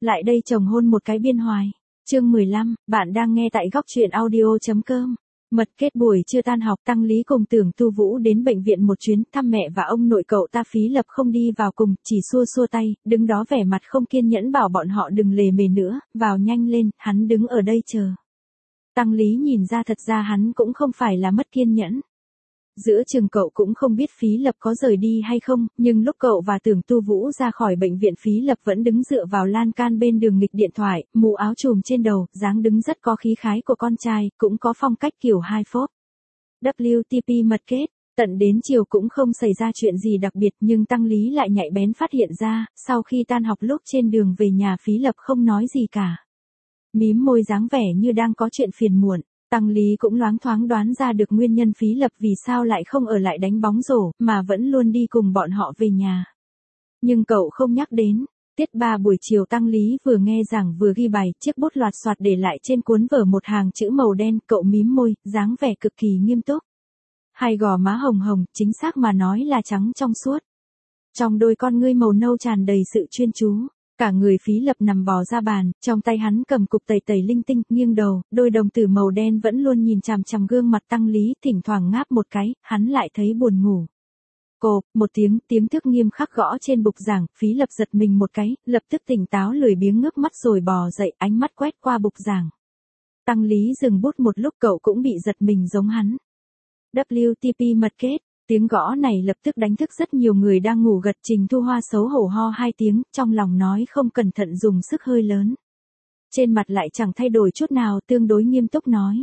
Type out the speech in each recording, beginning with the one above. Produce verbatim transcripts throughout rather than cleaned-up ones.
lại đây chồng hôn một cái biên hoài. Chương mười lăm, bạn đang nghe tại góc truyện audio.com. Mật kết buổi trưa tan học, Tăng Lý cùng Tưởng Tu Vũ đến bệnh viện một chuyến, thăm mẹ và ông nội cậu ta. Phí Lập không đi vào cùng, chỉ xua xua tay, đứng đó vẻ mặt không kiên nhẫn bảo bọn họ đừng lề mề nữa, vào nhanh lên, hắn đứng ở đây chờ. Tăng Lý nhìn ra thật ra hắn cũng không phải là mất kiên nhẫn. Giữa chừng cậu cũng không biết Phí Lập có rời đi hay không, nhưng lúc cậu và Tưởng Tu Vũ ra khỏi bệnh viện, Phí Lập vẫn đứng dựa vào lan can bên đường nghịch điện thoại, mũ áo trùm trên đầu, dáng đứng rất có khí khái của con trai, cũng có phong cách kiểu hai phốp. vê kép tê mật kết, tận đến chiều cũng không xảy ra chuyện gì đặc biệt, nhưng Tăng Lý lại nhạy bén phát hiện ra, sau khi tan học lúc trên đường về nhà Phí Lập không nói gì cả. Mím môi dáng vẻ như đang có chuyện phiền muộn. Tăng Lý cũng loáng thoáng đoán ra được nguyên nhân Phí Lập vì sao lại không ở lại đánh bóng rổ, mà vẫn luôn đi cùng bọn họ về nhà. Nhưng cậu không nhắc đến. Tiết ba buổi chiều Tăng Lý vừa nghe giảng vừa ghi bài, chiếc bút loạt soạt để lại trên cuốn vở một hàng chữ màu đen, cậu mím môi, dáng vẻ cực kỳ nghiêm túc. Hai gò má hồng hồng, chính xác mà nói là trắng trong suốt. Trong đôi con ngươi màu nâu tràn đầy sự chuyên chú. Cả người Phí Lập nằm bò ra bàn, trong tay hắn cầm cục tẩy tẩy linh tinh, nghiêng đầu, đôi đồng tử màu đen vẫn luôn nhìn chằm chằm gương mặt Tăng Lý, thỉnh thoảng ngáp một cái, hắn lại thấy buồn ngủ. Cộp, một tiếng, tiếng thức nghiêm khắc gõ trên bục giảng, Phí Lập giật mình một cái, lập tức tỉnh táo lười biếng ngước mắt rồi bò dậy, ánh mắt quét qua bục giảng. Tăng Lý dừng bút một lúc, cậu cũng bị giật mình giống hắn. vê kép tê mật kết. Tiếng gõ này lập tức đánh thức rất nhiều người đang ngủ gật. Trình Thu Hoa xấu hổ ho hai tiếng, trong lòng nói không cẩn thận dùng sức hơi lớn. Trên mặt lại chẳng thay đổi chút nào, tương đối nghiêm túc nói.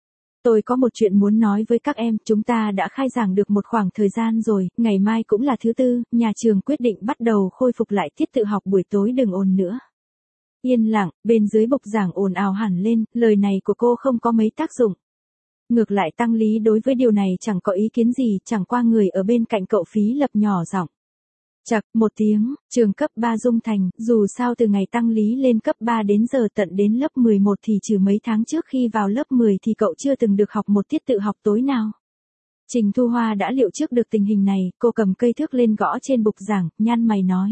Tôi có một chuyện muốn nói với các em, chúng ta đã khai giảng được một khoảng thời gian rồi, ngày mai cũng là thứ tư, nhà trường quyết định bắt đầu khôi phục lại tiết tự học buổi tối, đừng ồn nữa. Yên lặng, bên dưới bục giảng ồn ào hẳn lên, lời này của cô không có mấy tác dụng. Ngược lại Tăng Lý đối với điều này chẳng có ý kiến gì, chẳng qua người ở bên cạnh cậu Phí Lập nhỏ giọng. Chậc, một tiếng, trường cấp ba Dung Thành, dù sao từ ngày Tăng Lý lên cấp ba đến giờ tận đến lớp mười một thì trừ mấy tháng trước khi vào lớp mười thì cậu chưa từng được học một tiết tự học tối nào. Trình Thu Hoa đã liệu trước được tình hình này, cô cầm cây thước lên gõ trên bục giảng, nhăn mày nói.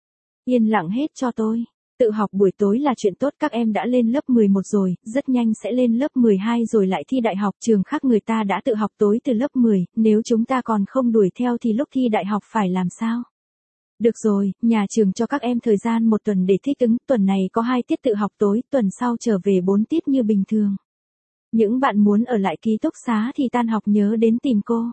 Yên lặng hết cho tôi. Tự học buổi tối là chuyện tốt, các em đã lên lớp mười một rồi, rất nhanh sẽ lên lớp mười hai rồi lại thi đại học, trường khác người ta đã tự học tối từ lớp mười, nếu chúng ta còn không đuổi theo thì lúc thi đại học phải làm sao? Được rồi, nhà trường cho các em thời gian một tuần để thích ứng, tuần này có hai tiết tự học tối, tuần sau trở về bốn tiết như bình thường. Những bạn muốn ở lại ký túc xá thì tan học nhớ đến tìm cô.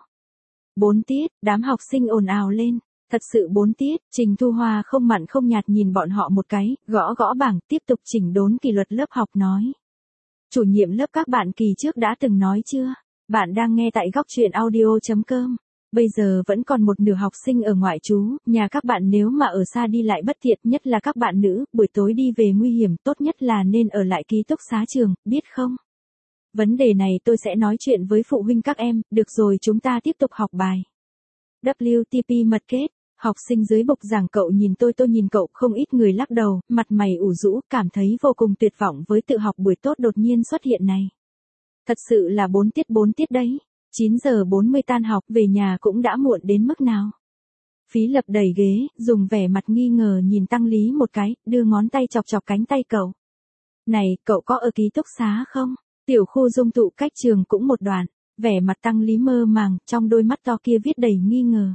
Bốn tiết, đám học sinh ồn ào lên. Thật sự bốn tiết, Trình Thu Hoa không mặn không nhạt nhìn bọn họ một cái, gõ gõ bảng, tiếp tục chỉnh đốn kỷ luật lớp học nói. Chủ nhiệm lớp các bạn kỳ trước đã từng nói chưa? Bạn đang nghe tại góc truyện audio.com. Bây giờ vẫn còn một nửa học sinh ở ngoại trú, nhà các bạn nếu mà ở xa đi lại bất tiện, nhất là các bạn nữ, buổi tối đi về nguy hiểm, tốt nhất là nên ở lại ký túc xá trường, biết không? Vấn đề này tôi sẽ nói chuyện với phụ huynh các em, được rồi chúng ta tiếp tục học bài. vê kép tê mật kết. Học sinh dưới bục giảng, cậu nhìn tôi tôi nhìn cậu, không ít người lắc đầu, mặt mày ủ rũ, cảm thấy vô cùng tuyệt vọng với tự học buổi tốt đột nhiên xuất hiện này. Thật sự là bốn tiết bốn tiết đấy. chín giờ bốn mươi tan học, về nhà cũng đã muộn đến mức nào. Phí Lập đẩy ghế, dùng vẻ mặt nghi ngờ nhìn Tăng Lý một cái, đưa ngón tay chọc chọc cánh tay cậu. Này, cậu có ở ký túc xá không? Tiểu khu Dung Tụ cách trường cũng một đoạn. Vẻ mặt Tăng Lý mơ màng, trong đôi mắt to kia viết đầy nghi ngờ.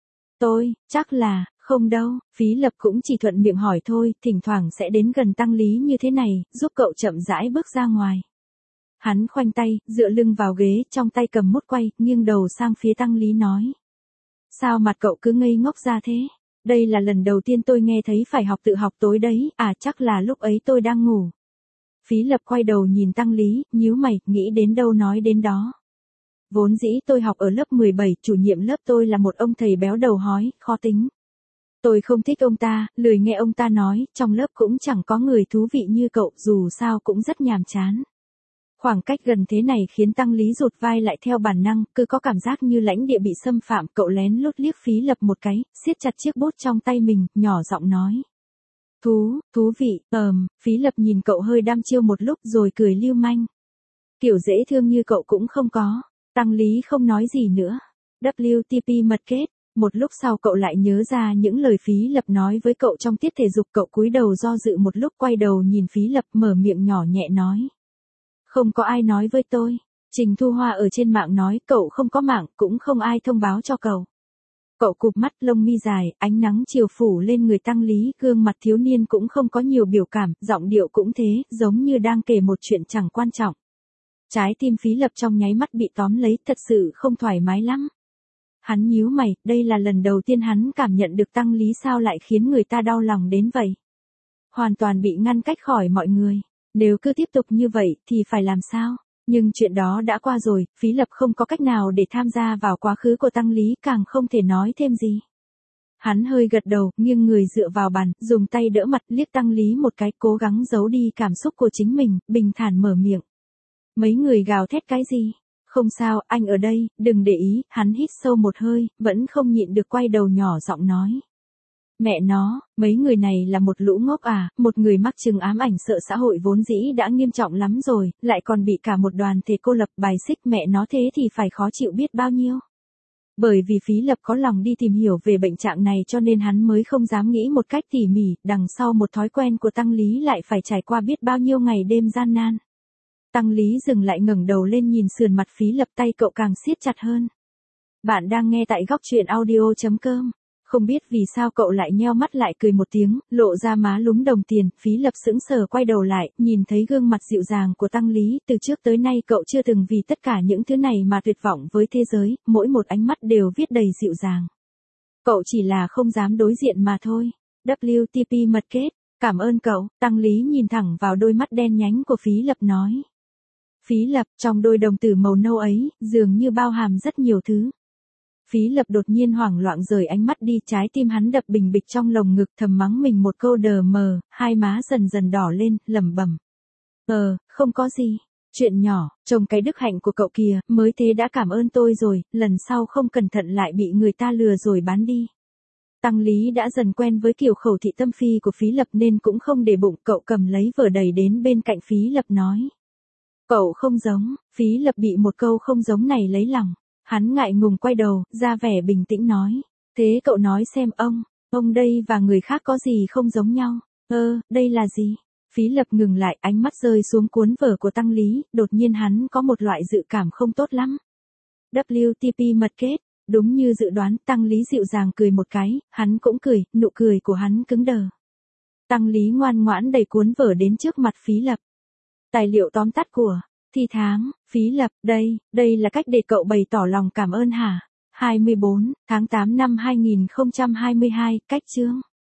Tôi, chắc là, không đâu, Phí Lập cũng chỉ thuận miệng hỏi thôi, thỉnh thoảng sẽ đến gần Tăng Lý như thế này, giúp cậu chậm rãi bước ra ngoài. Hắn khoanh tay, dựa lưng vào ghế, trong tay cầm mút quay, nghiêng đầu sang phía Tăng Lý nói. Sao mặt cậu cứ ngây ngốc ra thế? Đây là lần đầu tiên tôi nghe thấy phải học tự học tối đấy, à chắc là lúc ấy tôi đang ngủ. Phí Lập quay đầu nhìn Tăng Lý, nhíu mày, nghĩ đến đâu nói đến đó. Vốn dĩ tôi học ở lớp mười bảy, chủ nhiệm lớp tôi là một ông thầy béo đầu hói, khó tính. Tôi không thích ông ta, lười nghe ông ta nói, trong lớp cũng chẳng có người thú vị như cậu, dù sao cũng rất nhàm chán. Khoảng cách gần thế này khiến Tăng Lý rụt vai lại theo bản năng, cứ có cảm giác như lãnh địa bị xâm phạm, cậu lén lút liếc Phí Lập một cái, siết chặt chiếc bút trong tay mình, nhỏ giọng nói. Thú, thú vị, ờm, Phí Lập nhìn cậu hơi đăm chiêu một lúc rồi cười lưu manh. Kiểu dễ thương như cậu cũng không có. Tăng Lý không nói gì nữa. vê kép tê mật kết. Một lúc sau cậu lại nhớ ra những lời Phí Lập nói với cậu trong tiết thể dục, cậu cúi đầu do dự một lúc quay đầu nhìn Phí Lập mở miệng nhỏ nhẹ nói. Không có ai nói với tôi. Trình Thu Hoa ở trên mạng nói cậu không có mạng, cũng không ai thông báo cho cậu. Cậu cụp mắt, lông mi dài, ánh nắng chiều phủ lên người Tăng Lý, gương mặt thiếu niên cũng không có nhiều biểu cảm, giọng điệu cũng thế, giống như đang kể một chuyện chẳng quan trọng. Trái tim Phí Lập trong nháy mắt bị tóm lấy, thật sự không thoải mái lắm. Hắn nhíu mày, đây là lần đầu tiên hắn cảm nhận được Tăng Lý sao lại khiến người ta đau lòng đến vậy. Hoàn toàn bị ngăn cách khỏi mọi người. Nếu cứ tiếp tục như vậy thì phải làm sao? Nhưng chuyện đó đã qua rồi, Phí Lập không có cách nào để tham gia vào quá khứ của Tăng Lý, càng không thể nói thêm gì. Hắn hơi gật đầu, nghiêng người dựa vào bàn, dùng tay đỡ mặt, liếc Tăng Lý một cái, cố gắng giấu đi cảm xúc của chính mình, bình thản mở miệng. Mấy người gào thét cái gì? Không sao, anh ở đây, đừng để ý. Hắn hít sâu một hơi, vẫn không nhịn được quay đầu nhỏ giọng nói. Mẹ nó, mấy người này là một lũ ngốc à, một người mắc chứng ám ảnh sợ xã hội vốn dĩ đã nghiêm trọng lắm rồi, lại còn bị cả một đoàn thể cô lập bài xích, mẹ nó thế thì phải khó chịu biết bao nhiêu. Bởi vì Phí Lập có lòng đi tìm hiểu về bệnh trạng này cho nên hắn mới không dám nghĩ một cách tỉ mỉ, đằng sau một thói quen của Tăng Lý lại phải trải qua biết bao nhiêu ngày đêm gian nan. Tăng Lý dừng lại, ngẩng đầu lên nhìn sườn mặt Phí Lập, tay cậu càng siết chặt hơn. Bạn đang nghe tại góc truyện audio chấm com. Không biết vì sao cậu lại nheo mắt lại cười một tiếng, lộ ra má lúm đồng tiền. Phí Lập sững sờ quay đầu lại, nhìn thấy gương mặt dịu dàng của Tăng Lý, từ trước tới nay cậu chưa từng vì tất cả những thứ này mà tuyệt vọng với thế giới, mỗi một ánh mắt đều viết đầy dịu dàng. Cậu chỉ là không dám đối diện mà thôi. W T P mật kết, cảm ơn cậu. Tăng Lý nhìn thẳng vào đôi mắt đen nhánh của Phí Lập nói. Phí Lập, trong đôi đồng tử màu nâu ấy, dường như bao hàm rất nhiều thứ. Phí Lập đột nhiên hoảng loạn rời ánh mắt đi, trái tim hắn đập bình bịch trong lồng ngực, thầm mắng mình một câu đờ mờ, hai má dần dần đỏ lên, lẩm bẩm. Ờ, không có gì, chuyện nhỏ, trông cái đức hạnh của cậu kìa, mới thế đã cảm ơn tôi rồi, lần sau không cẩn thận lại bị người ta lừa rồi bán đi. Tăng Lý đã dần quen với kiểu khẩu thị tâm phi của Phí Lập nên cũng không để bụng, cậu cầm lấy vở đầy đến bên cạnh Phí Lập nói. Cậu không giống. Phí Lập bị một câu không giống này lấy lòng. Hắn ngại ngùng quay đầu, ra vẻ bình tĩnh nói. Thế cậu nói xem ông, ông đây và người khác có gì không giống nhau? Ơ, đây là gì? Phí Lập ngừng lại, ánh mắt rơi xuống cuốn vở của Tăng Lý, đột nhiên hắn có một loại dự cảm không tốt lắm. W T P mật kết, đúng như dự đoán, Tăng Lý dịu dàng cười một cái, hắn cũng cười, nụ cười của hắn cứng đờ. Tăng Lý ngoan ngoãn đẩy cuốn vở đến trước mặt Phí Lập. Tài liệu tóm tắt của thi tháng. Phí Lập, đây, đây là cách để cậu bày tỏ lòng cảm ơn hả? hai mươi bốn tháng tám năm hai nghìn không trăm hai mươi hai, cách chương.